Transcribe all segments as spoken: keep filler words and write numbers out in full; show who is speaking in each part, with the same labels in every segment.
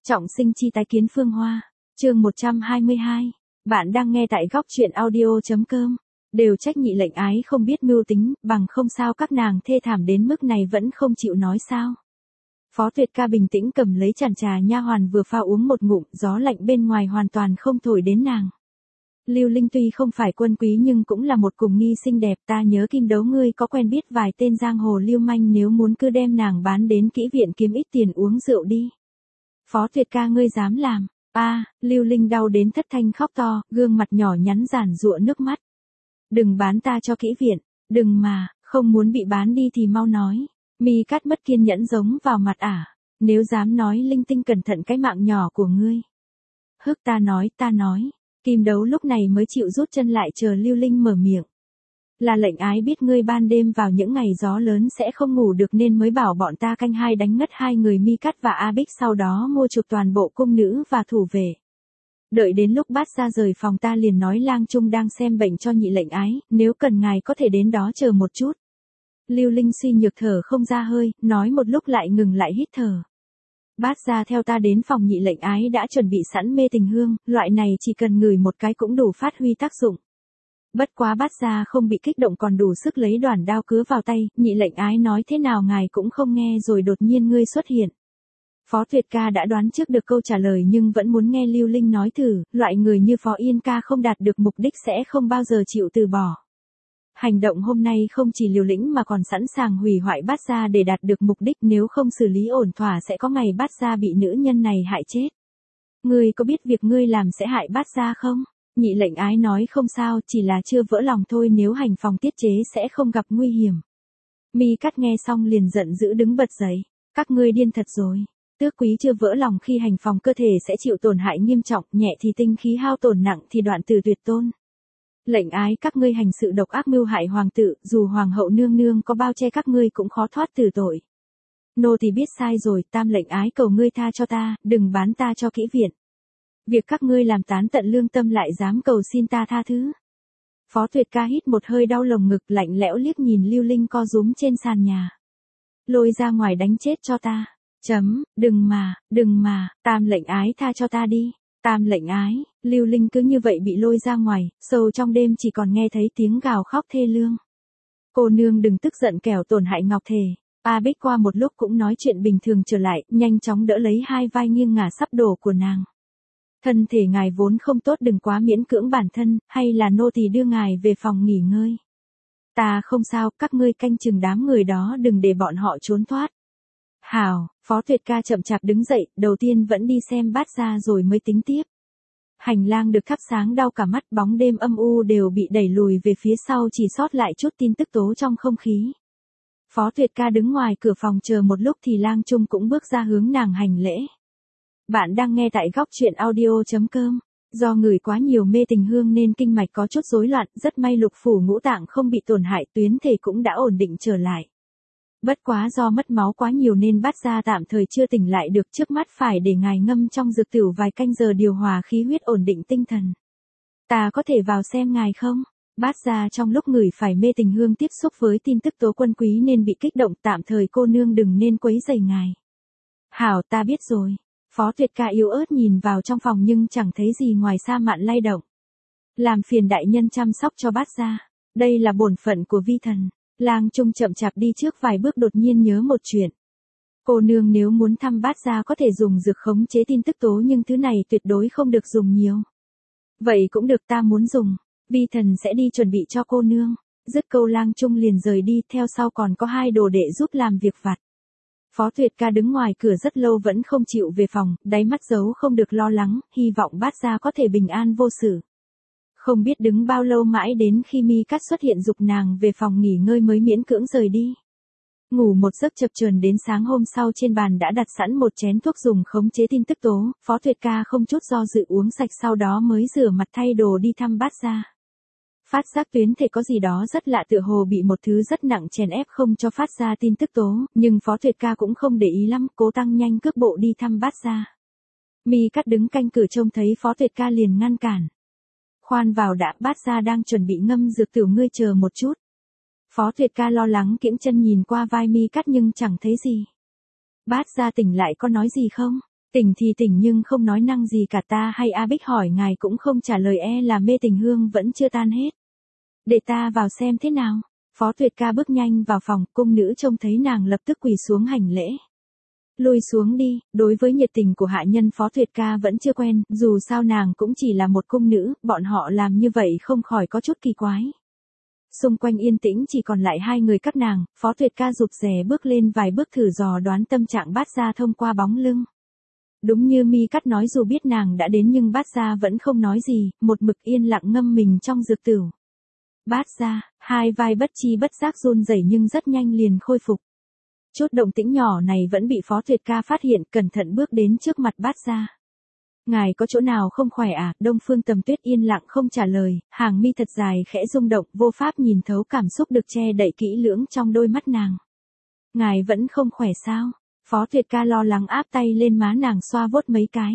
Speaker 1: Trọng sinh chi tái kiến Phương Hoa. Chương một trăm hai mươi hai. Bạn đang nghe tại góc truyện audio chấm com. Đều trách nhị lệnh ái không biết mưu tính, bằng không sao các nàng thê thảm đến mức này vẫn không chịu nói sao. Phó Tuyệt Ca bình tĩnh cầm lấy chản trà nha hoàn vừa pha uống một ngụm, gió lạnh bên ngoài hoàn toàn không thổi đến nàng. Lưu Linh tuy không phải quân quý nhưng cũng là một cùng nghi xinh đẹp, ta nhớ Kim Đấu ngươi có quen biết vài tên giang hồ lưu manh, nếu muốn cứ đem nàng bán đến kỹ viện kiếm ít tiền uống rượu đi. Phó Tuyệt Ca ngươi dám làm? A, à, Lưu Linh đau đến thất thanh khóc to, gương mặt nhỏ nhắn giản giụa nước mắt. Đừng bán ta cho kỹ viện, đừng mà, không muốn bị bán đi thì mau nói. Mi Cát mất kiên nhẫn giống vào mặt ả, nếu dám nói linh tinh cẩn thận cái mạng nhỏ của ngươi. Hức ta nói, ta nói. Kim Đấu lúc này mới chịu rút chân lại chờ Lưu Linh mở miệng. Là lệnh ái biết ngươi ban đêm vào những ngày gió lớn sẽ không ngủ được nên mới bảo bọn ta canh hai đánh ngất hai người Mi Cát và A Bích, sau đó mua chuộc toàn bộ cung nữ và thủ vệ. Đợi đến lúc Bát ra rời phòng ta liền nói Lang Trung đang xem bệnh cho nhị lệnh ái, nếu cần ngài có thể đến đó chờ một chút. Lưu Linh suy nhược thở không ra hơi, nói một lúc lại ngừng lại hít thở. Bát ra theo ta đến phòng nhị lệnh ái đã chuẩn bị sẵn mê tình hương, loại này chỉ cần ngửi một cái cũng đủ phát huy tác dụng. Bất quá Bát ra không bị kích động còn đủ sức lấy đoản đao cứa vào tay, nhị lệnh ái nói thế nào ngài cũng không nghe rồi đột nhiên ngươi xuất hiện. Phó Tuyệt Ca đã đoán trước được câu trả lời nhưng vẫn muốn nghe Lưu Linh nói thử, loại người như Phó Yên Ca không đạt được mục đích sẽ không bao giờ chịu từ bỏ. Hành động hôm nay không chỉ liều lĩnh mà còn sẵn sàng hủy hoại Bát gia để đạt được mục đích, nếu không xử lý ổn thỏa sẽ có ngày Bát gia bị nữ nhân này hại chết. Ngươi có biết việc ngươi làm sẽ hại Bát gia không? Nhị lệnh ái nói không sao, chỉ là chưa vỡ lòng thôi, nếu hành phòng tiết chế sẽ không gặp nguy hiểm. Mi Cát nghe xong liền giận dữ đứng bật dậy, các ngươi điên thật rồi. Tước quý chưa vỡ lòng khi hành phòng cơ thể sẽ chịu tổn hại nghiêm trọng, nhẹ thì tinh khí hao tổn, nặng thì đoạn tử tuyệt tôn. Lệnh ái các ngươi hành sự độc ác mưu hại hoàng tử, dù hoàng hậu nương nương có bao che các ngươi cũng khó thoát từ tội. Nô thì biết sai rồi, tam lệnh ái cầu ngươi tha cho ta, đừng bán ta cho kỹ viện. Việc các ngươi làm tán tận lương tâm lại dám cầu xin ta tha thứ. Phó Tuyệt Ca hít một hơi đau lồng ngực, lạnh lẽo liếc nhìn Lưu Linh co rúm trên sàn nhà. Lôi ra ngoài đánh chết cho ta. Chấm, đừng mà, đừng mà, tam lệnh ái tha cho ta đi. Tam lệnh ái, Lưu Linh cứ như vậy bị lôi ra ngoài, sâu trong đêm chỉ còn nghe thấy tiếng gào khóc thê lương. Cô nương đừng tức giận kẻo tổn hại ngọc thể. A Bích qua một lúc cũng nói chuyện bình thường trở lại, nhanh chóng đỡ lấy hai vai nghiêng ngả sắp đổ của nàng. Thân thể ngài vốn không tốt, đừng quá miễn cưỡng bản thân, hay là nô tỳ đưa ngài về phòng nghỉ ngơi. Ta không sao, các ngươi canh chừng đám người đó đừng để bọn họ trốn thoát. Hảo, Phó Tuyệt Ca chậm chạp đứng dậy, đầu tiên vẫn đi xem Bát ra rồi mới tính tiếp. Hành lang được thắp sáng đau cả mắt, bóng đêm âm u đều bị đẩy lùi về phía sau, chỉ sót lại chút tin tức tố trong không khí. Phó Tuyệt Ca đứng ngoài cửa phòng chờ một lúc thì Lang Trung cũng bước ra hướng nàng hành lễ. Bạn đang nghe tại góc truyện audio chấm com. Do ngửi quá nhiều mê tình hương nên kinh mạch có chút rối loạn, rất may lục phủ ngũ tạng không bị tổn hại, tuyến thể cũng đã ổn định trở lại. Bất quá do mất máu quá nhiều nên Bát gia tạm thời chưa tỉnh lại được, trước mắt phải để ngài ngâm trong dược tửu vài canh giờ điều hòa khí huyết, ổn định tinh thần. Ta có thể vào xem ngài không? Bát gia trong lúc ngửi phải mê tình hương tiếp xúc với tin tức tố quân quý nên bị kích động, tạm thời cô nương đừng nên quấy rầy ngài. Hảo, ta biết rồi. Phó Tuyệt Ca yếu ớt nhìn vào trong phòng nhưng chẳng thấy gì ngoài sa mạn lay động. Làm phiền đại nhân chăm sóc cho Bát gia, đây là bổn phận của vi thần. Lang Trung chậm chạp đi trước vài bước đột nhiên nhớ một chuyện. Cô nương nếu muốn thăm Bát gia có thể dùng dược khống chế tin tức tố nhưng thứ này tuyệt đối không được dùng nhiều. Vậy cũng được, ta muốn dùng. Vi thần sẽ đi chuẩn bị cho cô nương. Dứt câu Lang Trung liền rời đi, theo sau còn có hai đồ đệ giúp làm việc vặt. Phó Tuyệt Ca đứng ngoài cửa rất lâu vẫn không chịu về phòng, đáy mắt giấu không được lo lắng, hy vọng Bát gia có thể bình an vô sự. Không biết đứng bao lâu mãi đến khi Mi Cát xuất hiện giục nàng về phòng nghỉ ngơi mới miễn cưỡng rời đi. Ngủ một giấc chập chờn đến sáng hôm sau, trên bàn đã đặt sẵn một chén thuốc dùng khống chế tin tức tố, Phó Tuyệt Ca không chút do dự uống sạch, sau đó mới rửa mặt thay đồ đi thăm Bát gia. Phát giác tuyến thể có gì đó rất lạ, tựa hồ bị một thứ rất nặng chèn ép không cho phát ra tin tức tố, nhưng Phó Tuyệt Ca cũng không để ý lắm, cố tăng nhanh cước bộ đi thăm Bát gia. Mi Cát đứng canh cửa trông thấy Phó Tuyệt Ca liền ngăn cản. Khoan vào đã, Bát gia đang chuẩn bị ngâm dược tửu, ngươi chờ một chút. Phó Tuyệt Ca lo lắng kiễng chân nhìn qua vai Mi Cát nhưng chẳng thấy gì. Bát gia tỉnh lại có nói gì không? Tỉnh thì tỉnh nhưng không nói năng gì cả, ta hay A Bích hỏi ngài cũng không trả lời, e là mê tình hương vẫn chưa tan hết. Để ta vào xem thế nào. Phó Tuyệt Ca bước nhanh vào phòng, cung nữ trông thấy nàng lập tức quỳ xuống hành lễ. Lui xuống đi, đối với nhiệt tình của hạ nhân Phó Tuyệt Ca vẫn chưa quen, dù sao nàng cũng chỉ là một cung nữ, bọn họ làm như vậy không khỏi có chút kỳ quái. Xung quanh yên tĩnh chỉ còn lại hai người các nàng, Phó Tuyệt Ca rụt rè bước lên vài bước thử dò đoán tâm trạng Bát Gia thông qua bóng lưng. Đúng như Mi Cắt nói, dù biết nàng đã đến nhưng Bát Gia vẫn không nói gì, một mực yên lặng ngâm mình trong dược tửu. Bát Gia, hai vai bất chi bất giác run rẩy nhưng rất nhanh liền khôi phục. Chút động tĩnh nhỏ này vẫn bị Phó Tuyệt Ca phát hiện, cẩn thận bước đến trước mặt Bát Gia. Ngài có chỗ nào không khỏe à? Đông Phương Tầm Tuyết yên lặng không trả lời, hàng mi thật dài khẽ rung động, vô pháp nhìn thấu cảm xúc được che đậy kỹ lưỡng trong đôi mắt nàng. Ngài vẫn không khỏe sao? Phó Tuyệt Ca lo lắng áp tay lên má nàng xoa vuốt mấy cái.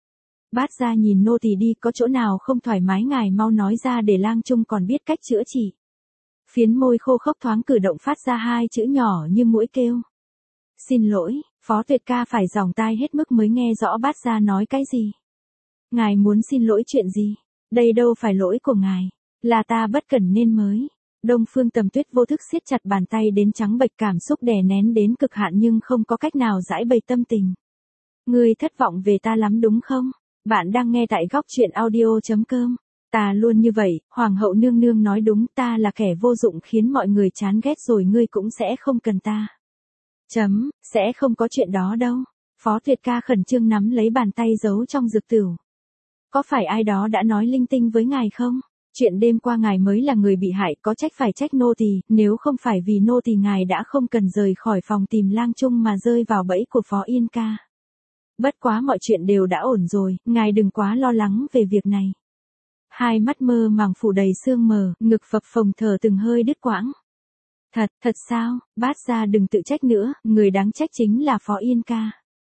Speaker 1: Bát Gia nhìn nô tỳ đi, có chỗ nào không thoải mái ngài mau nói ra để lang trung còn biết cách chữa trị. Phiến môi khô khốc thoáng cử động phát ra hai chữ nhỏ như mũi kêu. Xin lỗi, Phó Tuyệt Ca phải dòng tai hết mức mới nghe rõ Bát Gia nói cái gì. Ngài muốn xin lỗi chuyện gì? Đây đâu phải lỗi của ngài, là ta bất cẩn nên mới. Đông Phương Tầm Tuyết vô thức siết chặt bàn tay đến trắng bệch, cảm xúc đè nén đến cực hạn nhưng không có cách nào giải bày tâm tình. Ngươi thất vọng về ta lắm đúng không? Bạn đang nghe tại góc truyện audio chấm com. Ta luôn như vậy, Hoàng hậu nương nương nói đúng, ta là kẻ vô dụng khiến mọi người chán ghét rồi ngươi cũng sẽ không cần ta. Chấm, sẽ không có chuyện đó đâu. Phó Tuyệt Ca khẩn trương nắm lấy bàn tay giấu trong dược tửu. Có phải ai đó đã nói linh tinh với ngài không? Chuyện đêm qua ngài mới là người bị hại, có trách phải trách nô tỳ, nếu không phải vì nô tỳ ngài đã không cần rời khỏi phòng tìm lang trung mà rơi vào bẫy của Phó Yên Ca. Bất quá mọi chuyện đều đã ổn rồi, ngài đừng quá lo lắng về việc này. Hai mắt mơ màng phủ đầy sương mờ, ngực phập phồng thở từng hơi đứt quãng. Thật, thật sao? Bát Gia đừng tự trách nữa, người đáng trách chính là Phó Yên Ca.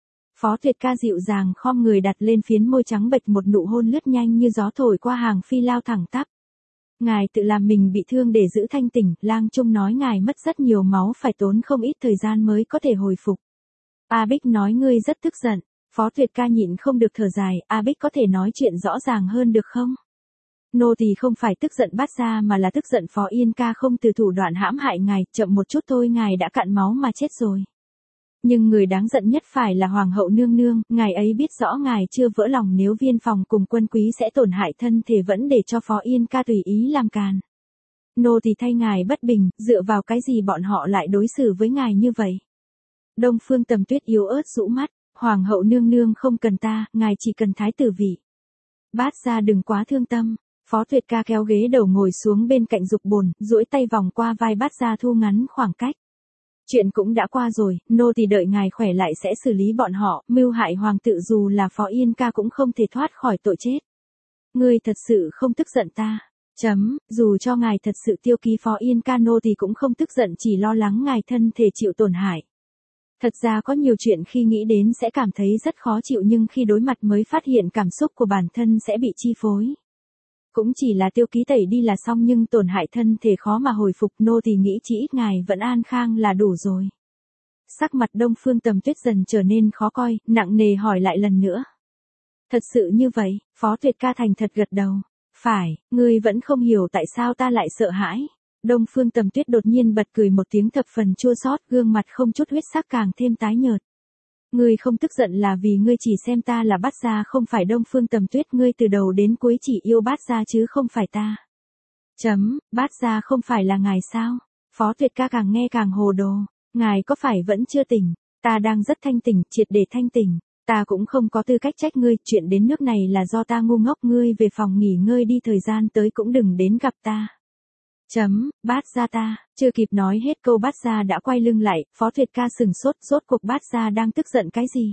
Speaker 1: Phó Tuyệt Ca dịu dàng khom người đặt lên phiến môi trắng bệch, một nụ hôn lướt nhanh như gió thổi qua hàng phi lao thẳng tắp. Ngài tự làm mình bị thương để giữ thanh tỉnh, lang trung nói ngài mất rất nhiều máu, phải tốn không ít thời gian mới có thể hồi phục. A Bích nói ngươi rất tức giận. Phó Tuyệt Ca nhịn không được thở dài, A Bích có thể nói chuyện rõ ràng hơn được không? Nô tỳ không phải tức giận Bát Gia mà là tức giận Phó Yên Ca không từ thủ đoạn hãm hại ngài, chậm một chút thôi ngài đã cạn máu mà chết rồi. Nhưng người đáng giận nhất phải là Hoàng hậu nương nương, ngài ấy biết rõ ngài chưa vỡ lòng nếu viên phòng cùng quân quý sẽ tổn hại thân thể vẫn để cho Phó Yên Ca tùy ý làm càn. Nô tỳ thay ngài bất bình, dựa vào cái gì bọn họ lại đối xử với ngài như vậy? Đông Phương Tầm Tuyết yếu ớt rũ mắt, Hoàng hậu nương nương không cần ta, ngài chỉ cần thái tử vị. Bát Gia đừng quá thương tâm. Phó Tuyệt Ca kéo ghế đầu ngồi xuống bên cạnh dục bồn, duỗi tay vòng qua vai Bát Gia thu ngắn khoảng cách. Chuyện cũng đã qua rồi, nô tỳ đợi ngài khỏe lại sẽ xử lý bọn họ, mưu hại hoàng tự dù là Phó Yên Ca cũng không thể thoát khỏi tội chết. Ngươi thật sự không tức giận ta. Chấm, dù cho ngài thật sự tiêu ký Phó Yên Ca nô tỳ cũng không tức giận, chỉ lo lắng ngài thân thể chịu tổn hại. Thật ra có nhiều chuyện khi nghĩ đến sẽ cảm thấy rất khó chịu nhưng khi đối mặt mới phát hiện cảm xúc của bản thân sẽ bị chi phối. Cũng chỉ là tiêu ký tẩy đi là xong nhưng tổn hại thân thể khó mà hồi phục, nô tỳ nghĩ chỉ ít ngài vẫn an khang là đủ rồi. Sắc mặt Đông Phương Tầm Tuyết dần trở nên khó coi, nặng nề hỏi lại lần nữa. Thật sự như vậy? Phó Tuyệt Ca thành thật gật đầu. Phải, ngươi vẫn không hiểu tại sao ta lại sợ hãi. Đông Phương Tầm Tuyết đột nhiên bật cười một tiếng thập phần chua xót, gương mặt không chút huyết sắc càng thêm tái nhợt. Ngươi không tức giận là vì ngươi chỉ xem ta là Bát Gia không phải Đông Phương Tầm Tuyết, ngươi từ đầu đến cuối chỉ yêu Bát Gia chứ không phải ta. Chấm, Bát Gia không phải là ngài sao? Phó Tuyệt Ca càng nghe càng hồ đồ. Ngài có phải vẫn chưa tỉnh? Ta đang rất thanh tỉnh, triệt để thanh tỉnh. Ta cũng không có tư cách trách ngươi, chuyện đến nước này là do ta ngu ngốc, ngươi về phòng nghỉ ngơi đi, thời gian tới cũng đừng đến gặp ta. Chấm, Bát Gia ta, chưa kịp nói hết câu Bát Gia đã quay lưng lại, Phó Tuyệt Ca sừng sốt, rốt cuộc Bát Gia đang tức giận cái gì?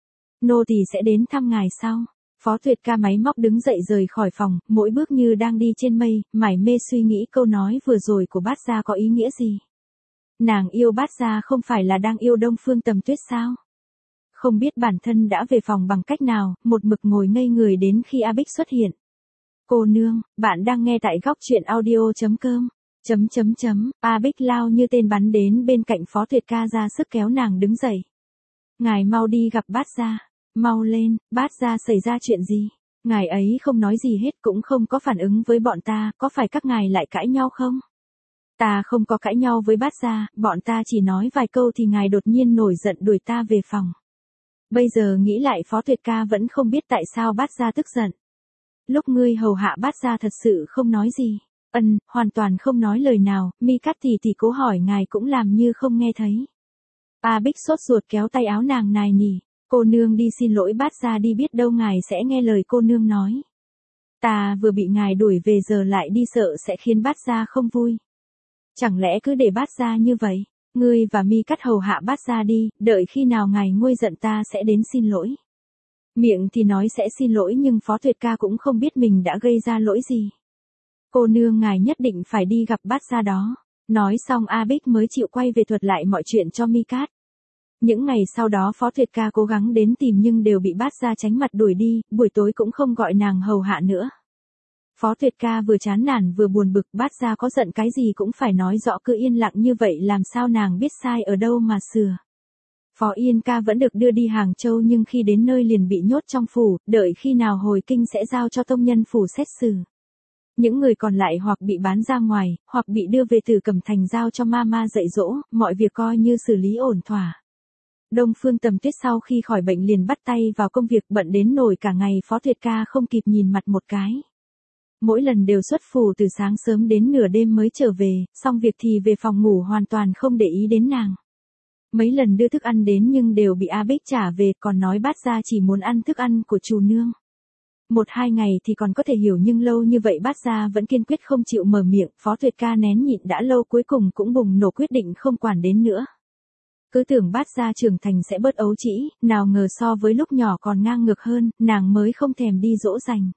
Speaker 1: Nô tỳ sẽ đến thăm ngài sau. Phó Tuyệt Ca máy móc đứng dậy rời khỏi phòng, mỗi bước như đang đi trên mây, mải mê suy nghĩ câu nói vừa rồi của Bát Gia có ý nghĩa gì. Nàng yêu Bát Gia không phải là đang yêu Đông Phương Tầm Tuyết sao? Không biết bản thân đã về phòng bằng cách nào, một mực ngồi ngây người đến khi A Bích xuất hiện. Cô nương, bạn đang nghe tại góc truyện audio chấm com. Chấm chấm chấm, A Bích lao như tên bắn đến bên cạnh Phó Tuyệt Ca ra sức kéo nàng đứng dậy. Ngài mau đi gặp Bát Gia. Mau lên, bát gia xảy ra chuyện gì? Ngài ấy không nói gì hết cũng không có phản ứng với bọn ta, có phải các ngài lại cãi nhau không? Ta không có cãi nhau với bát gia, bọn ta chỉ nói vài câu thì ngài đột nhiên nổi giận đuổi ta về phòng. Bây giờ nghĩ lại Phó Tuyệt ca vẫn không biết tại sao bát gia tức giận. Lúc ngươi hầu hạ bát gia thật sự không nói gì. Ân, hoàn toàn không nói lời nào, Mi Cát tỷ tỷ cố hỏi ngài cũng làm như không nghe thấy. A Bích sốt ruột kéo tay áo nàng nài nỉ, cô nương đi xin lỗi bát gia đi, biết đâu ngài sẽ nghe lời cô nương nói. Ta vừa bị ngài đuổi về giờ lại đi sợ sẽ khiến bát gia không vui. Chẳng lẽ cứ để bát gia như vậy, ngươi và Mi Cát hầu hạ bát gia đi, đợi khi nào ngài nguôi giận ta sẽ đến xin lỗi. Miệng thì nói sẽ xin lỗi nhưng Phó Tuyệt ca cũng không biết mình đã gây ra lỗi gì. Cô nương ngài nhất định phải đi gặp bát gia đó. Nói xong A Bích mới chịu quay về thuật lại mọi chuyện cho Mi Cát. Những ngày sau đó Phó Tuyệt ca cố gắng đến tìm nhưng đều bị bát gia tránh mặt đuổi đi, buổi tối cũng không gọi nàng hầu hạ nữa. Phó Tuyệt ca vừa chán nản vừa buồn bực, bát gia có giận cái gì cũng phải nói rõ, cứ yên lặng như vậy làm sao nàng biết sai ở đâu mà sửa. Phó Yên ca vẫn được đưa đi Hàng Châu nhưng khi đến nơi liền bị nhốt trong phủ, đợi khi nào hồi kinh sẽ giao cho tông nhân phủ xét xử. Những người còn lại hoặc bị bán ra ngoài, hoặc bị đưa về Tử Cẩm Thành giao cho mama dạy dỗ, mọi việc coi như xử lý ổn thỏa. Đông Phương Tầm Tuyết sau khi khỏi bệnh liền bắt tay vào công việc, bận đến nổi cả ngày, Phó Tuyệt ca không kịp nhìn mặt một cái. Mỗi lần đều xuất phủ từ sáng sớm đến nửa đêm mới trở về, xong việc thì về phòng ngủ hoàn toàn không để ý đến nàng. Mấy lần đưa thức ăn đến nhưng đều bị A Bích trả về, còn nói bát gia chỉ muốn ăn thức ăn của chủ nương. Một hai ngày thì còn có thể hiểu nhưng lâu như vậy bát gia vẫn kiên quyết không chịu mở miệng, Phó Tuyệt ca nén nhịn đã lâu cuối cùng cũng bùng nổ quyết định không quản đến nữa. Cứ tưởng bát gia trưởng thành sẽ bớt ấu trĩ, nào ngờ so với lúc nhỏ còn ngang ngược hơn, nàng mới không thèm đi dỗ dành.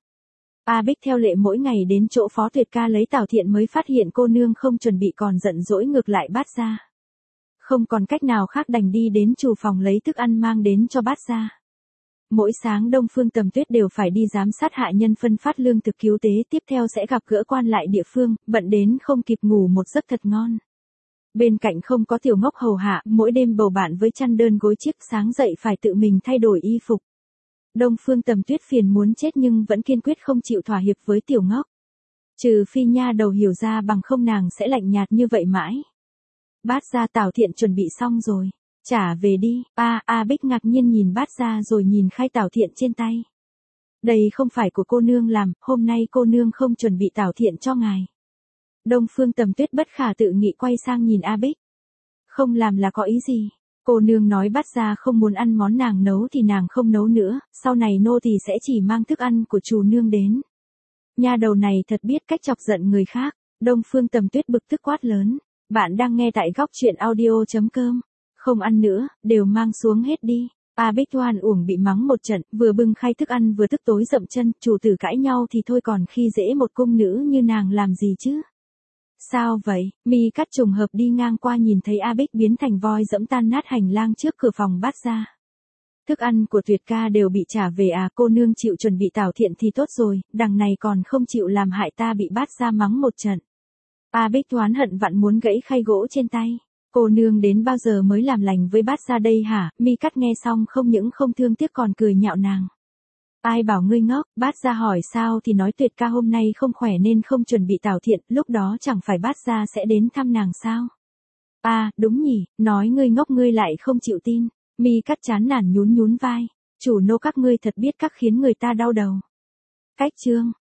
Speaker 1: A Bích theo lệ mỗi ngày đến chỗ Phó Tuyệt ca lấy Tào Thiện mới phát hiện cô nương không chuẩn bị còn giận dỗi ngược lại bát gia. Không còn cách nào khác đành đi đến chủ phòng lấy thức ăn mang đến cho bát gia. Mỗi sáng Đông Phương Tầm Tuyết đều phải đi giám sát hạ nhân phân phát lương thực cứu tế, tiếp theo sẽ gặp gỡ quan lại địa phương, bận đến không kịp ngủ một giấc thật ngon. Bên cạnh không có Tiểu Ngốc hầu hạ, mỗi đêm bầu bạn với chăn đơn gối chiếc, sáng dậy phải tự mình thay đổi y phục. Đông Phương Tầm Tuyết phiền muốn chết nhưng vẫn kiên quyết không chịu thỏa hiệp với Tiểu Ngốc. Trừ phi nha đầu hiểu ra, bằng không nàng sẽ lạnh nhạt như vậy mãi. Bát gia Tào Thiện chuẩn bị xong rồi. Trả về đi. A, A Bích ngạc nhiên nhìn bát gia rồi nhìn khay Tào Thiện trên tay. Đây không phải của cô nương làm, hôm nay cô nương không chuẩn bị Tào Thiện cho ngài. Đông Phương Tầm Tuyết bất khả tự nghị quay sang nhìn A Bích. Không làm là có ý gì? Cô nương nói bát gia không muốn ăn món nàng nấu thì nàng không nấu nữa, sau này nô tỳ sẽ chỉ mang thức ăn của chủ nương đến. Nha đầu này thật biết cách chọc giận người khác. Đông Phương Tầm Tuyết bực tức quát lớn. Bạn đang nghe tại góc truyện audio chấm com. Không ăn nữa, đều mang xuống hết đi. A Bích oan uổng bị mắng một trận, vừa bưng khay thức ăn vừa tức tối dậm chân, chủ tử cãi nhau thì thôi còn khi dễ một cung nữ như nàng làm gì chứ? Sao vậy? Mi Cát trùng hợp đi ngang qua nhìn thấy A Bích biến thành voi dẫm tan nát hành lang trước cửa phòng bát gia. Thức ăn của Tuyệt ca đều bị trả về à, cô nương chịu chuẩn bị Tào Thiện thì tốt rồi, đằng này còn không chịu làm hại ta bị bát gia mắng một trận. A Bích oán hận vặn muốn gãy khay gỗ trên tay. Cô nương đến bao giờ mới làm lành với bát gia đây hả? Mi Cát nghe xong không những không thương tiếc còn cười nhạo nàng. Ai bảo ngươi ngốc? Bát gia hỏi sao thì nói Tuyệt ca hôm nay không khỏe nên không chuẩn bị Tào Thiện, lúc đó chẳng phải bát gia sẽ đến thăm nàng sao? À, đúng nhỉ, nói ngươi ngốc ngươi lại không chịu tin. Mi Cát chán nản nhún nhún vai. Chủ nô các ngươi thật biết các khiến người ta đau đầu. Cách chương.